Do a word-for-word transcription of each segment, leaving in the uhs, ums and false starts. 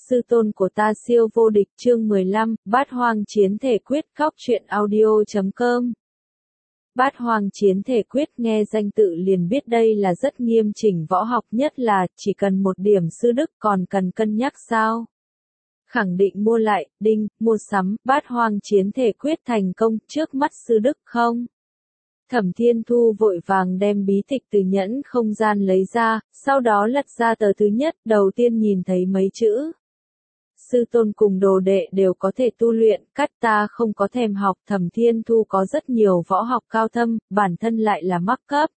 sư tôn của ta siêu vô địch chương mười lăm, Bát Hoang Chiến Thể Quyết Cóc truyện audio chấm com. Bát Hoang Chiến Thể Quyết nghe danh tự liền biết đây là rất nghiêm chỉnh võ học, nhất là chỉ cần một điểm sư đức còn cần cân nhắc sao? Khẳng định mua lại, đinh, mua sắm, Bát Hoang Chiến Thể Quyết thành công trước mắt sư đức không? Thẩm Thiên Thu vội vàng đem bí tịch từ nhẫn không gian lấy ra, sau đó lật ra tờ thứ nhất, đầu tiên nhìn thấy mấy chữ. Sư tôn cùng đồ đệ đều có thể tu luyện, cắt ta không có thèm học. Thẩm Thiên Thu có rất nhiều võ học cao thâm, bản thân lại là mắc cấp.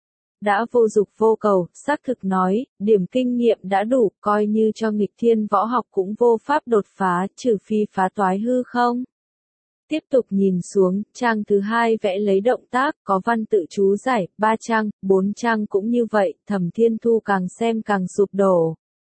Đã vô dục vô cầu, xác thực nói, điểm kinh nghiệm đã đủ, coi như cho nghịch thiên võ học cũng vô pháp đột phá, trừ phi phá toái hư không. Tiếp tục nhìn xuống, trang thứ hai vẽ lấy động tác, có văn tự chú giải, ba trang, bốn trang cũng như vậy, Thẩm Thiên Thu càng xem càng sụp đổ.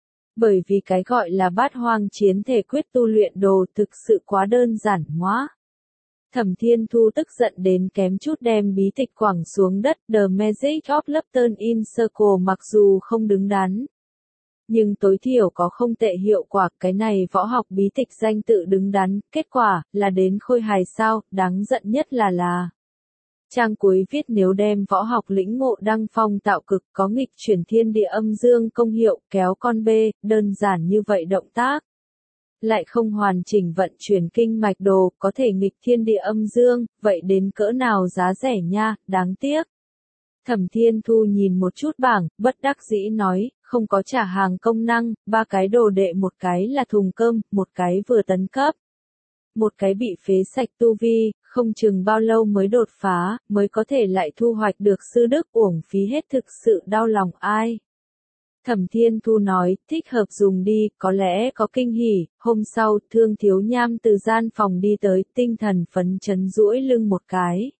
Bởi vì cái gọi là Bát Hoang Chiến Thể Quyết tu luyện đồ thực sự quá đơn giản hóa. Thẩm Thiên Thu tức giận đến kém chút đem bí tịch quẳng xuống đất. The Magic of Lupton in Circle mặc dù không đứng đắn, nhưng tối thiểu có không tệ hiệu quả. Cái này võ học bí tịch danh tự đứng đắn, kết quả là đến khôi hài sao. Đáng giận nhất là là trang cuối viết nếu đem võ học lĩnh ngộ đăng phong tạo cực, có nghịch chuyển thiên địa âm dương công hiệu, kéo con bê, đơn giản như vậy động tác. Lại không hoàn chỉnh vận chuyển kinh mạch đồ, có thể nghịch thiên địa âm dương, vậy đến cỡ nào giá rẻ nha, đáng tiếc. Thẩm Thiên Thu nhìn một chút bảng, bất đắc dĩ nói, không có trả hàng công năng, ba cái đồ đệ, một cái là thùng cơm, một cái vừa tấn cấp. Một cái bị phế sạch tu vi, không chừng bao lâu mới đột phá, mới có thể lại thu hoạch được sư đức, uổng phí hết, thực sự đau lòng ai. Thẩm Thiên Thu nói, thích hợp dùng đi, có lẽ có kinh hỉ. Hôm sau, Thương Thiếu Nham từ gian phòng đi tới, tinh thần phấn chấn duỗi lưng một cái.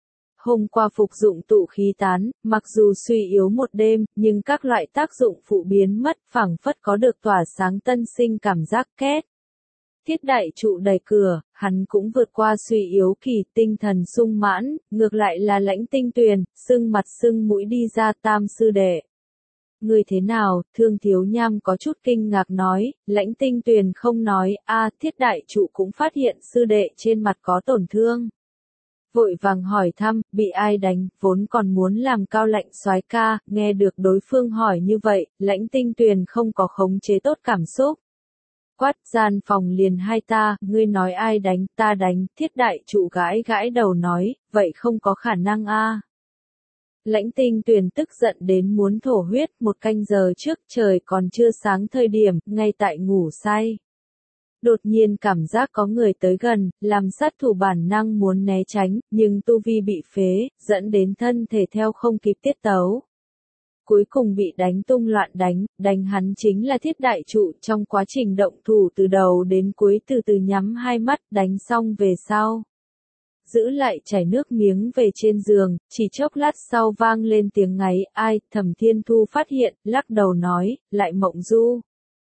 Hôm qua phục dụng tụ khí tán, mặc dù suy yếu một đêm, nhưng các loại tác dụng phụ biến mất, phảng phất có được tỏa sáng tân sinh cảm giác két. Thiết đại trụ đẩy cửa, hắn cũng vượt qua suy yếu kỳ, tinh thần sung mãn, ngược lại là Lãnh Tinh Tuyền, sưng mặt sưng mũi đi ra. Tam sư đệ. Người thế nào? Thương Thiếu Nham có chút kinh ngạc nói. Lãnh Tinh Tuyền không nói, a thiết đại trụ cũng phát hiện sư đệ trên mặt có tổn thương. Vội vàng hỏi thăm, bị ai đánh, vốn còn muốn làm cao lạnh soái ca, nghe được đối phương hỏi như vậy, Lãnh Tinh Tuyền không có khống chế tốt cảm xúc. Quát, gian phòng liền hai ta, ngươi nói ai đánh, ta đánh. Thiết đại trụ gãi gãi đầu nói, vậy không có khả năng a. Lãnh Tinh Tuyền tức giận đến muốn thổ huyết. Một canh giờ trước, trời còn chưa sáng thời điểm, ngay tại ngủ say. Đột nhiên cảm giác có người tới gần, làm sát thủ bản năng muốn né tránh, nhưng tu vi bị phế, dẫn đến thân thể theo không kịp tiết tấu. Cuối cùng bị đánh tung loạn. Đánh, đánh hắn chính là thiết đại trụ. Trong quá trình động thủ từ đầu đến cuối từ từ nhắm hai mắt, đánh xong về sau. Giữ lại chảy nước miếng về trên giường, chỉ chốc lát sau vang lên tiếng ngáy, ai. Thẩm Thiên Thu phát hiện, lắc đầu nói, lại Mộng Du.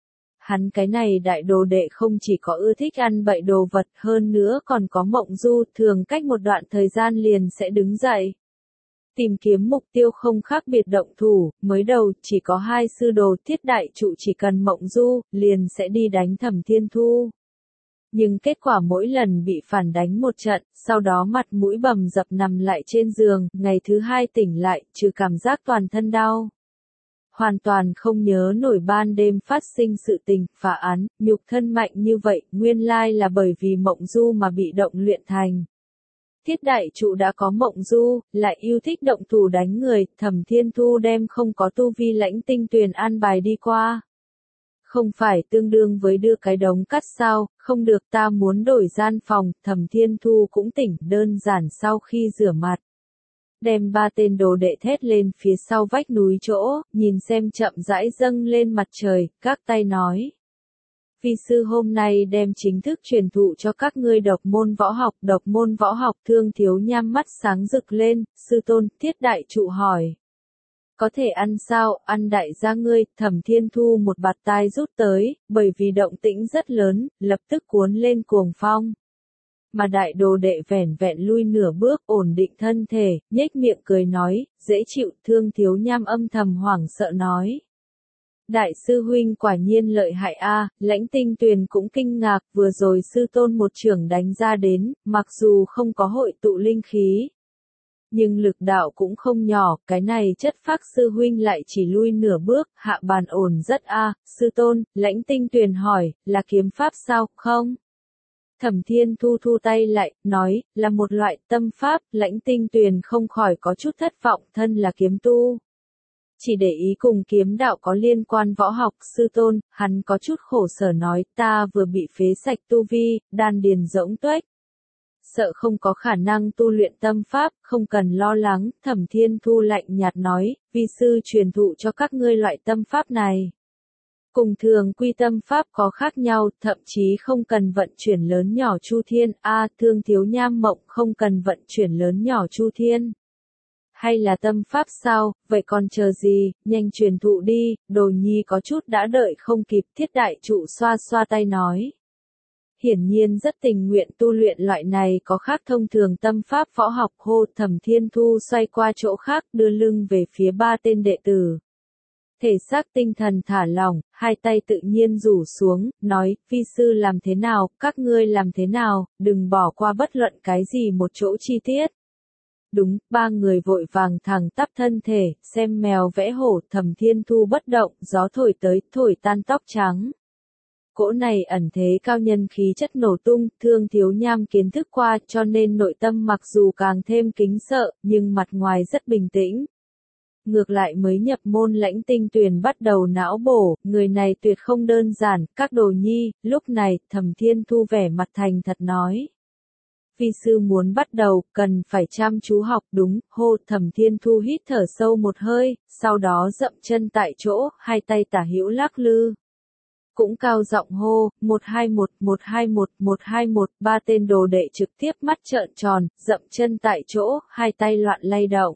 Hắn cái này đại đồ đệ không chỉ có ưa thích ăn bậy đồ vật, hơn nữa còn có Mộng Du, thường cách một đoạn thời gian liền sẽ đứng dậy. Tìm kiếm mục tiêu không khác biệt động thủ, mới đầu chỉ có hai sư đồ. Thiết đại trụ chỉ cần Mộng Du, liền sẽ đi đánh Thẩm Thiên Thu. Nhưng kết quả mỗi lần bị phản đánh một trận, sau đó mặt mũi bầm dập nằm lại trên giường, ngày thứ hai tỉnh lại, trừ cảm giác toàn thân đau. Hoàn toàn không nhớ nổi ban đêm phát sinh sự tình, phá án, nhục thân mạnh như vậy, nguyên lai là bởi vì Mộng Du mà bị động luyện thành. Thiết đại trụ đã có Mộng Du, lại yêu thích động thủ đánh người, Thẩm Thiên Thu đem không có tu vi Lãnh Tinh Tuyền an bài đi qua. Không phải tương đương với đưa cái đống cắt sao, không được, ta muốn đổi gian phòng. Thẩm Thiên Thu cũng tỉnh, đơn giản sau khi rửa mặt. Đem ba tên đồ đệ thét lên phía sau vách núi chỗ, nhìn xem chậm rãi dâng lên mặt trời, các tay nói. Vi sư hôm nay đem chính thức truyền thụ cho các ngươi độc môn võ học. Độc môn võ học. Thương Thiếu Nham mắt sáng rực lên, sư tôn. Thiết đại trụ hỏi. Có thể ăn sao? Ăn đại gia ngươi. Thẩm Thiên Thu một bạt tai rút tới, bởi vì động tĩnh rất lớn, lập tức cuốn lên cuồng phong. Mà đại đồ đệ vẻn vẹn lui nửa bước, ổn định thân thể, nhếch miệng cười nói, dễ chịu. Thương Thiếu Nham âm thầm hoảng sợ nói. Đại sư huynh quả nhiên lợi hại a, Lãnh Tinh Tuyền cũng kinh ngạc, vừa rồi sư tôn một chưởng đánh ra đến, mặc dù không có hội tụ linh khí, nhưng lực đạo cũng không nhỏ, cái này chất phác sư huynh lại chỉ lui nửa bước, hạ bàn ổn rất a, sư tôn, Lãnh Tinh Tuyền hỏi, là kiếm pháp sao, không? Thẩm Thiên Thu thu tay lại, nói, là một loại tâm pháp, Lãnh Tinh Tuyền không khỏi có chút thất vọng, thân là kiếm tu. Chỉ để ý cùng kiếm đạo có liên quan võ học, sư tôn, hắn có chút khổ sở nói, ta vừa bị phế sạch tu vi, đan điền rỗng tuếch. Sợ không có khả năng tu luyện tâm pháp, không cần lo lắng, Thẩm Thiên Thu lạnh nhạt nói, vi sư truyền thụ cho các ngươi loại tâm pháp này. Cùng thường quy tâm pháp có khác nhau, thậm chí không cần vận chuyển lớn nhỏ chu thiên, a Thương Thiếu Nham mộng không cần vận chuyển lớn nhỏ chu thiên. Hay là tâm pháp sao, vậy còn chờ gì, nhanh truyền thụ đi, Đồ Nhi có chút đã đợi không kịp, Thiết Đại Trụ xoa xoa tay nói. Hiển nhiên rất tình nguyện tu luyện loại này có khác thông thường tâm pháp võ học hô. Thẩm Thiên Thu xoay qua chỗ khác đưa lưng về phía ba tên đệ tử. Thể xác tinh thần thả lỏng, hai tay tự nhiên rủ xuống, nói, vi sư làm thế nào, các ngươi làm thế nào, đừng bỏ qua bất luận cái gì một chỗ chi tiết. Đúng, ba người vội vàng thẳng tắp thân thể, xem mèo vẽ hổ. Thẩm Thiên Thu bất động, gió thổi tới, thổi tan tóc trắng. Cỗ này ẩn thế cao nhân khí chất nổ tung, Thương Thiếu Nham kiến thức qua cho nên nội tâm mặc dù càng thêm kính sợ, nhưng mặt ngoài rất bình tĩnh. Ngược lại mới nhập môn Lãnh Tinh Tuyền bắt đầu não bổ, người này tuyệt không đơn giản, các đồ nhi, lúc này, Thẩm Thiên Thu vẻ mặt thành thật nói. Vi sư muốn bắt đầu, cần phải chăm chú học đúng, hô. Thẩm Thiên Thu hít thở sâu một hơi, sau đó dậm chân tại chỗ, hai tay tả hữu lắc lư. Cũng cao giọng hô, một hai một, một hai một, một hai một, ba tên đồ đệ trực tiếp mắt trợn tròn, dậm chân tại chỗ, hai tay loạn lay động.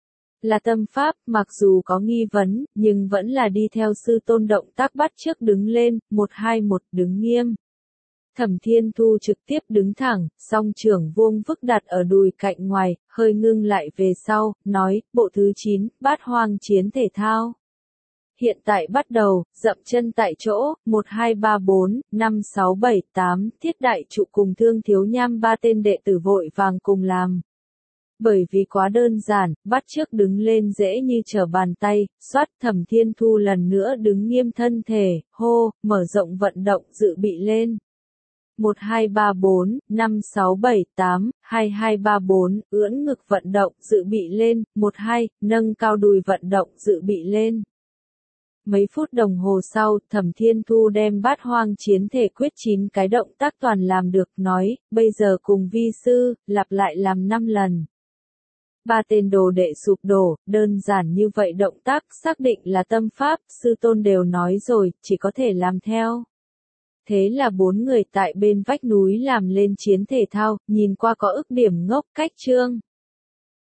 Là tâm pháp, mặc dù có nghi vấn, nhưng vẫn là đi theo sư tôn động tác bắt chước đứng lên, một hai một, đứng nghiêm. Thẩm Thiên Thu trực tiếp đứng thẳng, song trưởng vuông vức đặt ở đùi cạnh ngoài, hơi ngưng lại về sau, nói, bộ thứ chín, Bát Hoang chiến thể thao. Hiện tại bắt đầu, dậm chân tại chỗ, một hai ba bốn, năm sáu bảy tám, Thiết Đại Trụ cùng Thương Thiếu Nham ba tên đệ tử vội vàng cùng làm. Bởi vì quá đơn giản, bắt chước đứng lên dễ như trở bàn tay, xoát. Thẩm Thiên Thu lần nữa đứng nghiêm thân thể, hô, mở rộng vận động dự bị lên. một hai ba bốn, năm sáu bảy tám, hai hai ba bốn, ưỡn ngực vận động dự bị lên, một hai, nâng cao đùi vận động dự bị lên. Mấy phút đồng hồ sau, Thẩm Thiên Thu đem Bát Hoang chiến thể quyết chín cái động tác toàn làm được, nói, bây giờ cùng vi sư, lặp lại làm năm lần. Ba tên đồ đệ sụp đổ, đơn giản như vậy động tác xác định là tâm pháp, sư tôn đều nói rồi, chỉ có thể làm theo. Thế là bốn người tại bên vách núi làm lên chiến thể thao, nhìn qua có ức điểm ngốc cách chương.